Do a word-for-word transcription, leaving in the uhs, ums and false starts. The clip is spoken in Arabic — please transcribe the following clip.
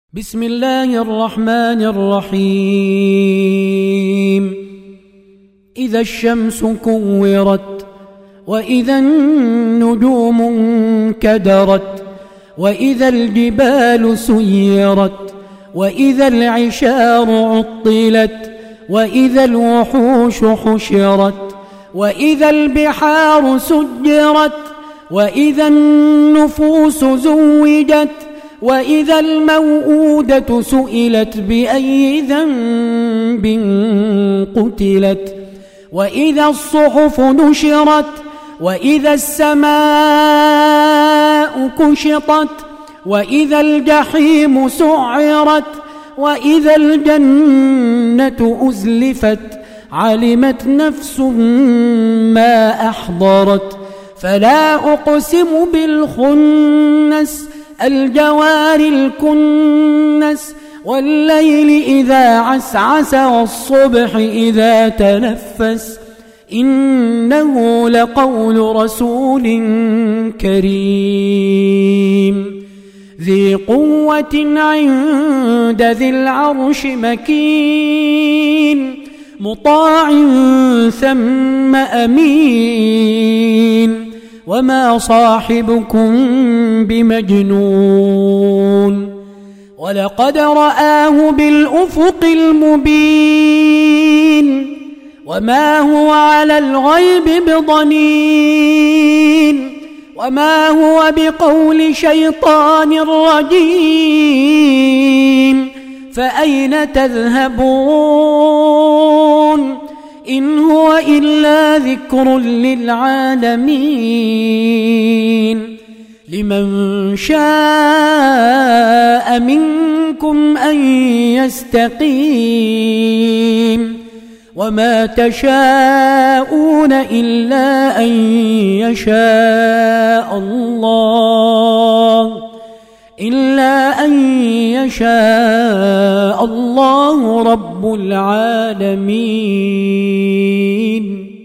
بسم الله الرحمن الرحيم. إذا الشمس كورت، وإذا النجوم انكدرت، وإذا الجبال سيرت، وإذا العشار عطلت، وإذا الوحوش حشرت، وإذا البحار سجرت، وإذا النفوس زوجت، وإذا الموءودة سئلت بأي ذنب قتلت، وإذا الصحف نشرت، وإذا السماء كشطت، وإذا الجحيم سعرت، وإذا الجنة أزلفت، علمت نفس ما أحضرت. فلا أقسم بالخنس، الجوار الكنس، والليل إذا عسعس، والصبح إذا تنفس، إنه لقول رسول كريم ذي قوة عند ذي العرش مكين، مطاع ثم أمين، وما صاحبكم بمجنون، ولقد رآه بالأفق المبين، وما هو على الغيب بضنين، وما هو بقول شيطان رجيم. فأين تذهبون؟ إن هو إلا ذكر للعالمين. لمن شاء منكم أن يستقيم، وما تشاءون إلا أن يشاء الله إلا أن يشاء الله رب العالمين.